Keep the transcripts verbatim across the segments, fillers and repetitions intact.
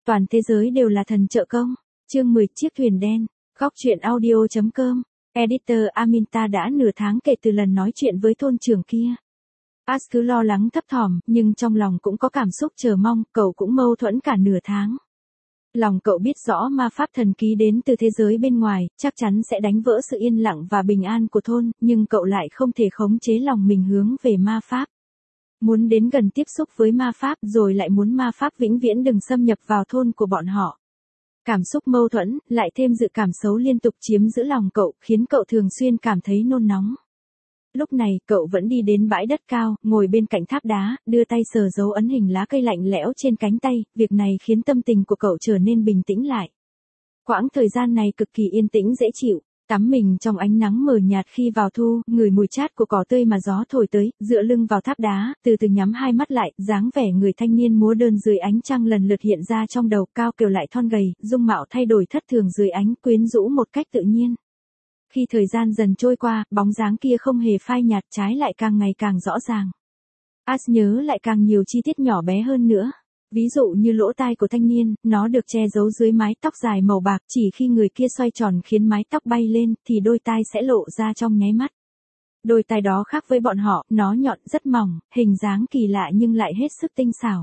toàn thế giới đều là thần trợ công. Chương mười chiếc thuyền đen. Góc truyện audio chấm com. Editor Aminta đã nửa tháng kể từ lần nói chuyện với thôn trưởng kia. As cứ lo lắng thấp thỏm, nhưng trong lòng cũng có cảm xúc chờ mong, cậu cũng mâu thuẫn cả nửa tháng. Lòng cậu biết rõ ma pháp thần ký đến từ thế giới bên ngoài, chắc chắn sẽ đánh vỡ sự yên lặng và bình an của thôn, nhưng cậu lại không thể khống chế lòng mình hướng về ma pháp. Muốn đến gần tiếp xúc với ma pháp rồi lại muốn ma pháp vĩnh viễn đừng xâm nhập vào thôn của bọn họ. Cảm xúc mâu thuẫn, lại thêm dự cảm xấu liên tục chiếm giữ lòng cậu, khiến cậu thường xuyên cảm thấy nôn nóng. Lúc này, cậu vẫn đi đến bãi đất cao, ngồi bên cạnh tháp đá, đưa tay sờ dấu ấn hình lá cây lạnh lẽo trên cánh tay, việc này khiến tâm tình của cậu trở nên bình tĩnh lại. Quãng thời gian này cực kỳ yên tĩnh dễ chịu, tắm mình trong ánh nắng mờ nhạt khi vào thu, ngửi mùi chát của cỏ tươi mà gió thổi tới, dựa lưng vào tháp đá, từ từ nhắm hai mắt lại, dáng vẻ người thanh niên múa đơn dưới ánh trăng lần lượt hiện ra trong đầu, cao kiều lại thon gầy, dung mạo thay đổi thất thường dưới ánh quyến rũ một cách tự nhiên. Khi thời gian dần trôi qua, bóng dáng kia không hề phai nhạt, trái lại càng ngày càng rõ ràng. As nhớ lại càng nhiều chi tiết nhỏ bé hơn nữa. Ví dụ như lỗ tai của thanh niên, nó được che giấu dưới mái tóc dài màu bạc, chỉ khi người kia xoay tròn khiến mái tóc bay lên, thì đôi tai sẽ lộ ra trong nháy mắt. Đôi tai đó khác với bọn họ, nó nhọn rất mỏng, hình dáng kỳ lạ nhưng lại hết sức tinh xảo.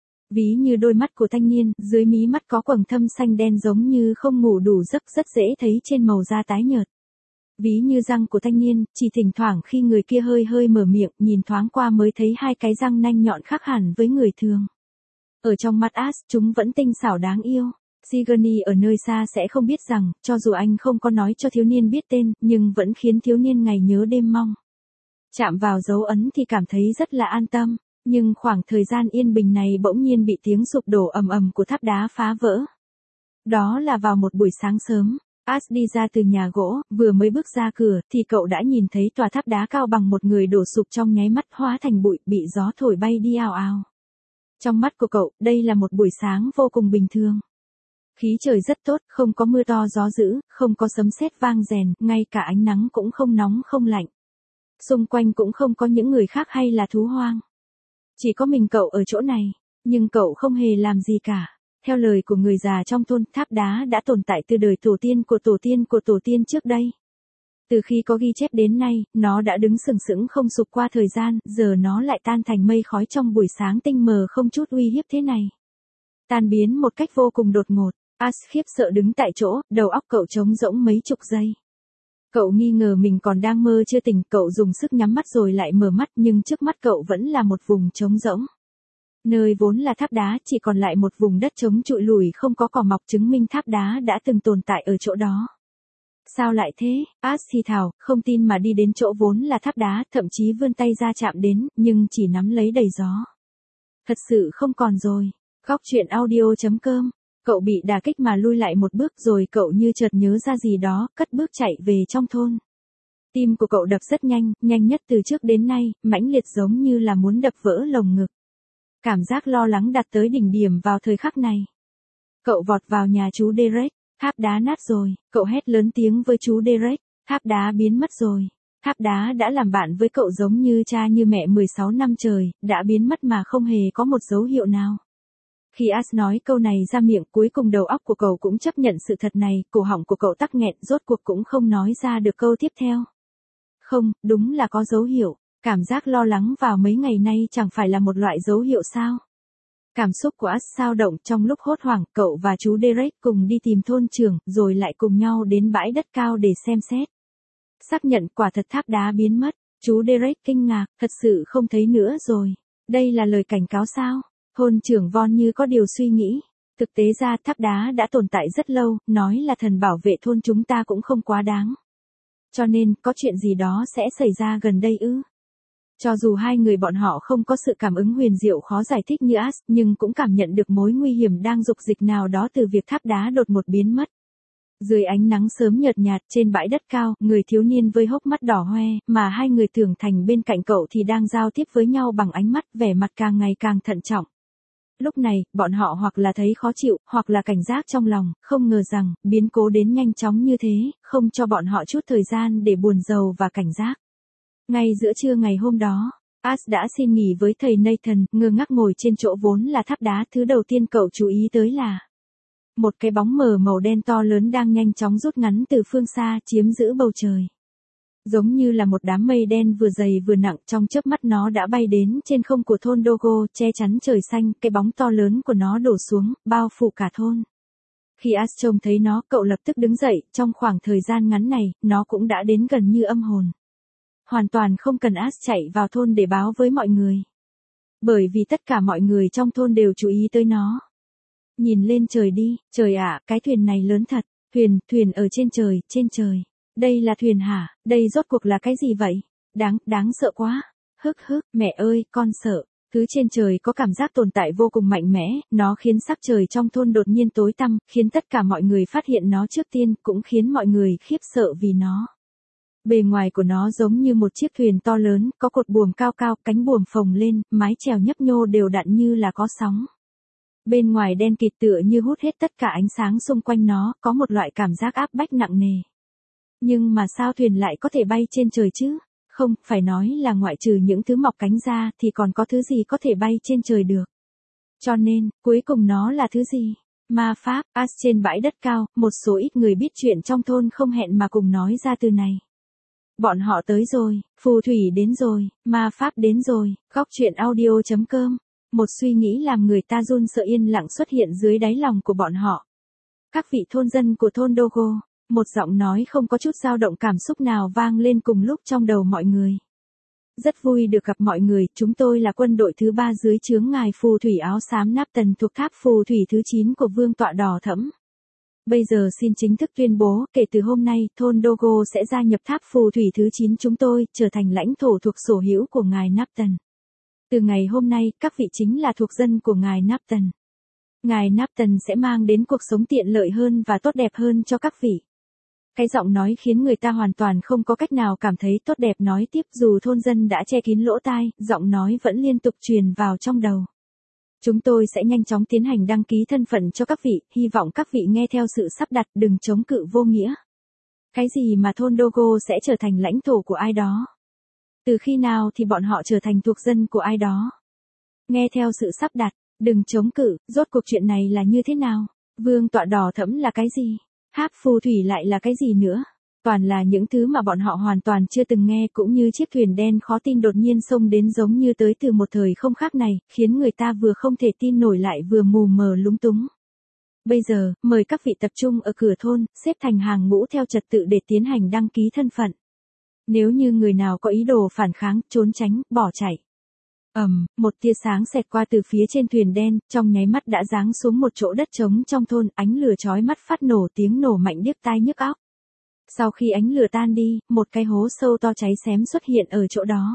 Ví như đôi mắt của thanh niên, dưới mí mắt có quầng thâm xanh đen giống như không ngủ đủ giấc, rất dễ thấy trên màu da tái nhợt. Ví như răng của thanh niên, chỉ thỉnh thoảng khi người kia hơi hơi mở miệng, nhìn thoáng qua mới thấy hai cái răng nanh nhọn khác hẳn với người thường. Ở trong mắt As, chúng vẫn tinh xảo đáng yêu. Sigourney ở nơi xa sẽ không biết rằng, cho dù anh không có nói cho thiếu niên biết tên, nhưng vẫn khiến thiếu niên ngày nhớ đêm mong. Chạm vào dấu ấn thì cảm thấy rất là an tâm, nhưng khoảng thời gian yên bình này bỗng nhiên bị tiếng sụp đổ ầm ầm của tháp đá phá vỡ. Đó là vào một buổi sáng sớm. As đi ra từ nhà gỗ, vừa mới bước ra cửa, thì cậu đã nhìn thấy tòa tháp đá cao bằng một người đổ sụp trong nháy mắt, hóa thành bụi, bị gió thổi bay đi ào ào. Trong mắt của cậu, đây là một buổi sáng vô cùng bình thường. Khí trời rất tốt, không có mưa to gió dữ, không có sấm sét vang rèn, ngay cả ánh nắng cũng không nóng không lạnh. Xung quanh cũng không có những người khác hay là thú hoang. Chỉ có mình cậu ở chỗ này, nhưng cậu không hề làm gì cả. Theo lời của người già trong thôn, tháp đá đã tồn tại từ đời tổ tiên của tổ tiên của tổ tiên trước đây. Từ khi có ghi chép đến nay, nó đã đứng sừng sững không sụp qua thời gian, giờ nó lại tan thành mây khói trong buổi sáng tinh mờ không chút uy hiếp thế này. Tan biến một cách vô cùng đột ngột, As khiếp sợ đứng tại chỗ, đầu óc cậu trống rỗng mấy chục giây. Cậu nghi ngờ mình còn đang mơ chưa tỉnh, cậu dùng sức nhắm mắt rồi lại mở mắt, nhưng trước mắt cậu vẫn là một vùng trống rỗng. Nơi vốn là tháp đá chỉ còn lại một vùng đất trống trụi lùi không có cỏ mọc, chứng minh tháp đá đã từng tồn tại ở chỗ đó. Sao lại thế? As thì thào, không tin mà đi đến chỗ vốn là tháp đá, thậm chí vươn tay ra chạm đến, nhưng chỉ nắm lấy đầy gió. Thật sự không còn rồi. Góc truyện audio chấm com. Cậu bị đả kích mà lui lại một bước, rồi cậu như chợt nhớ ra gì đó, cất bước chạy về trong thôn. Tim của cậu đập rất nhanh, nhanh nhất từ trước đến nay, mãnh liệt giống như là muốn đập vỡ lồng ngực. Cảm giác lo lắng đạt tới đỉnh điểm vào thời khắc này. Cậu vọt vào nhà chú Derek, tháp đá nát rồi, cậu hét lớn tiếng với chú Derek, tháp đá biến mất rồi. Tháp đá đã làm bạn với cậu giống như cha như mẹ mười sáu năm trời, đã biến mất mà không hề có một dấu hiệu nào. Khi As nói câu này ra miệng, cuối cùng đầu óc của cậu cũng chấp nhận sự thật này, cổ họng của cậu tắc nghẹn, rốt cuộc cũng không nói ra được câu tiếp theo. Không, đúng là có dấu hiệu. Cảm giác lo lắng vào mấy ngày nay chẳng phải là một loại dấu hiệu sao? Cảm xúc của As dao động, trong lúc hốt hoảng, cậu và chú Derek cùng đi tìm thôn trưởng, rồi lại cùng nhau đến bãi đất cao để xem xét. Xác nhận quả thật tháp đá biến mất, chú Derek kinh ngạc, thật sự không thấy nữa rồi. Đây là lời cảnh cáo sao? Thôn trưởng Von như có điều suy nghĩ. Thực tế ra tháp đá đã tồn tại rất lâu, nói là thần bảo vệ thôn chúng ta cũng không quá đáng. Cho nên, có chuyện gì đó sẽ xảy ra gần đây ư? Cho dù hai người bọn họ không có sự cảm ứng huyền diệu khó giải thích như As, nhưng cũng cảm nhận được mối nguy hiểm đang dục dịch nào đó từ việc tháp đá đột ngột biến mất. Dưới ánh nắng sớm nhợt nhạt trên bãi đất cao, người thiếu niên với hốc mắt đỏ hoe, mà hai người tưởng thành bên cạnh cậu thì đang giao tiếp với nhau bằng ánh mắt, vẻ mặt càng ngày càng thận trọng. Lúc này, bọn họ hoặc là thấy khó chịu, hoặc là cảnh giác trong lòng, không ngờ rằng, biến cố đến nhanh chóng như thế, không cho bọn họ chút thời gian để buồn rầu và cảnh giác. Ngay giữa trưa ngày hôm đó, As đã xin nghỉ với thầy Nathan, ngơ ngác ngồi trên chỗ vốn là tháp đá, thứ đầu tiên cậu chú ý tới là Một cái bóng mờ màu đen to lớn đang nhanh chóng rút ngắn từ phương xa chiếm giữ bầu trời. Giống như là một đám mây đen vừa dày vừa nặng, trong chớp mắt nó đã bay đến trên không của thôn Dogo, che chắn trời xanh, cái bóng to lớn của nó đổ xuống, bao phủ cả thôn. Khi Ash trông thấy nó, cậu lập tức đứng dậy, trong khoảng thời gian ngắn này, nó cũng đã đến gần như âm hồn. Hoàn toàn không cần Ash chạy vào thôn để báo với mọi người. Bởi vì tất cả mọi người trong thôn đều chú ý tới nó. Nhìn lên trời đi, trời ạ, cái thuyền này lớn thật, thuyền, thuyền ở trên trời, trên trời. Đây là thuyền hả, đây rốt cuộc là cái gì vậy? Đáng, đáng sợ quá. Hức hức, mẹ ơi, con sợ. Thứ trên trời có cảm giác tồn tại vô cùng mạnh mẽ, nó khiến sắc trời trong thôn đột nhiên tối tăm, khiến tất cả mọi người phát hiện nó trước tiên, cũng khiến mọi người khiếp sợ vì nó. Bề ngoài của nó giống như một chiếc thuyền to lớn, có cột buồm cao cao, cánh buồm phồng lên, mái chèo nhấp nhô đều đặn như là có sóng. Bên ngoài đen kịt tựa như hút hết tất cả ánh sáng xung quanh nó, có một loại cảm giác áp bách nặng nề. Nhưng mà sao thuyền lại có thể bay trên trời chứ? Không, phải nói là ngoại trừ những thứ mọc cánh ra thì còn có thứ gì có thể bay trên trời được. Cho nên, cuối cùng nó là thứ gì? Ma pháp, Ash trên bãi đất cao, một số ít người biết chuyện trong thôn không hẹn mà cùng nói ra từ này. Bọn họ tới rồi, phù thủy đến rồi, ma pháp đến rồi, góc truyện audio chấm com. Một suy nghĩ làm người ta run sợ yên lặng xuất hiện dưới đáy lòng của bọn họ. Các vị thôn dân của thôn Dogo, một giọng nói không có chút dao động cảm xúc nào vang lên cùng lúc trong đầu mọi người. Rất vui được gặp mọi người, chúng tôi là quân đội thứ ba dưới trướng ngài phù thủy áo xám Napton thuộc tháp phù thủy thứ chín của vương tọa đỏ thẫm. Bây giờ xin chính thức tuyên bố, kể từ hôm nay, thôn Dogo sẽ gia nhập tháp phù thủy thứ chín chúng tôi, trở thành lãnh thổ thuộc sở hữu của ngài Napton. Từ ngày hôm nay, các vị chính là thuộc dân của ngài Napton. Ngài Napton sẽ mang đến cuộc sống tiện lợi hơn và tốt đẹp hơn cho các vị. Cái giọng nói khiến người ta hoàn toàn không có cách nào cảm thấy tốt đẹp, nói tiếp dù thôn dân đã che kín lỗ tai, giọng nói vẫn liên tục truyền vào trong đầu. Chúng tôi sẽ nhanh chóng tiến hành đăng ký thân phận cho các vị, hy vọng các vị nghe theo sự sắp đặt, đừng chống cự vô nghĩa. Cái gì mà thôn Dogo sẽ trở thành lãnh thổ của ai đó? Từ khi nào thì bọn họ trở thành thuộc dân của ai đó? Nghe theo sự sắp đặt, đừng chống cự, rốt cuộc chuyện này là như thế nào? Vương tọa đỏ thẫm là cái gì? Tháp phù thủy lại là cái gì nữa? Toàn là những thứ mà bọn họ hoàn toàn chưa từng nghe, cũng như chiếc thuyền đen khó tin đột nhiên xông đến giống như tới từ một thời không khác này, khiến người ta vừa không thể tin nổi lại vừa mù mờ lúng túng. Bây giờ, mời các vị tập trung ở cửa thôn, xếp thành hàng ngũ theo trật tự để tiến hành đăng ký thân phận. Nếu như người nào có ý đồ phản kháng, trốn tránh, bỏ chạy. Ầm, um, một tia sáng xẹt qua từ phía trên thuyền đen, trong nháy mắt đã giáng xuống một chỗ đất trống trong thôn, ánh lửa chói mắt phát nổ, tiếng nổ mạnh điếc tai nhức óc. Sau khi ánh lửa tan đi, một cái hố sâu to cháy xém xuất hiện ở chỗ đó.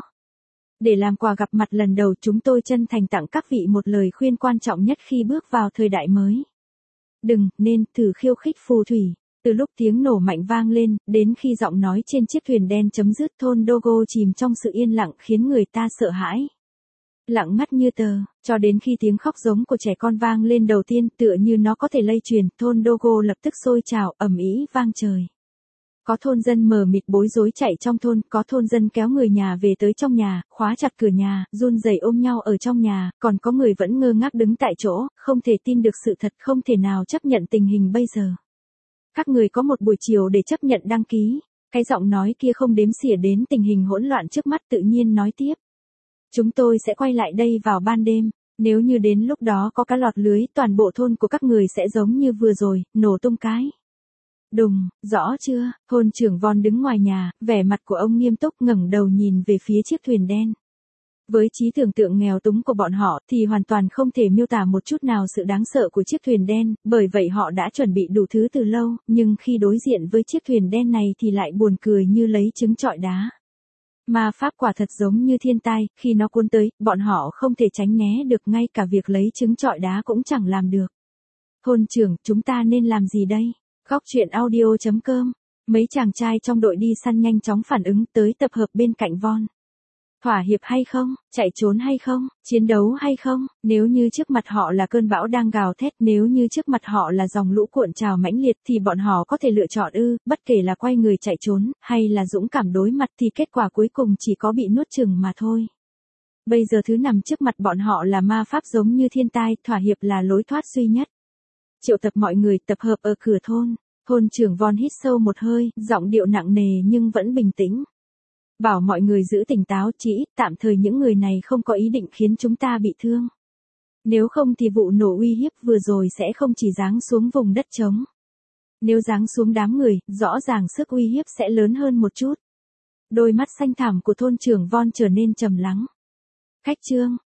Để làm quà gặp mặt lần đầu, chúng tôi chân thành tặng các vị một lời khuyên quan trọng nhất khi bước vào thời đại mới. Đừng, nên, thử khiêu khích phù thủy. Từ lúc tiếng nổ mạnh vang lên, đến khi giọng nói trên chiếc thuyền đen chấm dứt, thôn Dogo chìm trong sự yên lặng khiến người ta sợ hãi. Lặng ngắt như tờ, cho đến khi tiếng khóc giống của trẻ con vang lên đầu tiên, tựa như nó có thể lây truyền, thôn Dogo lập tức sôi trào, ầm ĩ vang trời. Có thôn dân mờ mịt bối rối chạy trong thôn, có thôn dân kéo người nhà về tới trong nhà, khóa chặt cửa nhà, run rẩy ôm nhau ở trong nhà, còn có người vẫn ngơ ngác đứng tại chỗ, không thể tin được sự thật, không thể nào chấp nhận tình hình bây giờ. Các người có một buổi chiều để chấp nhận đăng ký. Cái giọng nói kia không đếm xỉa đến tình hình hỗn loạn trước mắt, tự nhiên nói tiếp. Chúng tôi sẽ quay lại đây vào ban đêm. Nếu như đến lúc đó có cá lọt lưới, toàn bộ thôn của các người sẽ giống như vừa rồi, nổ tung cái. Đùng, rõ chưa? Thôn trưởng Von đứng ngoài nhà, vẻ mặt của ông nghiêm túc, ngẩng đầu nhìn về phía chiếc thuyền đen. Với trí tưởng tượng nghèo túng của bọn họ thì hoàn toàn không thể miêu tả một chút nào sự đáng sợ của chiếc thuyền đen, bởi vậy họ đã chuẩn bị đủ thứ từ lâu, nhưng khi đối diện với chiếc thuyền đen này thì lại buồn cười như lấy trứng trọi đá. Ma pháp quả thật giống như thiên tai, khi nó cuốn tới, bọn họ không thể tránh né được, ngay cả việc lấy trứng trọi đá cũng chẳng làm được. Thôn trưởng, chúng ta nên làm gì đây? Góc truyện audio chấm com. Mấy chàng trai trong đội đi săn nhanh chóng phản ứng tới tập hợp bên cạnh Von. Thỏa hiệp hay không, chạy trốn hay không, chiến đấu hay không, nếu như trước mặt họ là cơn bão đang gào thét, nếu như trước mặt họ là dòng lũ cuộn trào mãnh liệt thì bọn họ có thể lựa chọn ư, bất kể là quay người chạy trốn, hay là dũng cảm đối mặt thì kết quả cuối cùng chỉ có bị nuốt chửng mà thôi. Bây giờ thứ nằm trước mặt bọn họ là ma pháp giống như thiên tai, thỏa hiệp là lối thoát duy nhất. triệu tập mọi người tập hợp ở cửa thôn. Thôn trưởng Von hít sâu một hơi, giọng điệu nặng nề nhưng vẫn bình tĩnh. Bảo mọi người giữ tỉnh táo, chỉ tạm thời những người này không có ý định khiến chúng ta bị thương. Nếu không thì vụ nổ uy hiếp vừa rồi sẽ không chỉ giáng xuống vùng đất trống. Nếu giáng xuống đám người, rõ ràng sức uy hiếp sẽ lớn hơn một chút. Đôi mắt xanh thẳm của thôn trưởng Von trở nên trầm lắng. Khách Trương,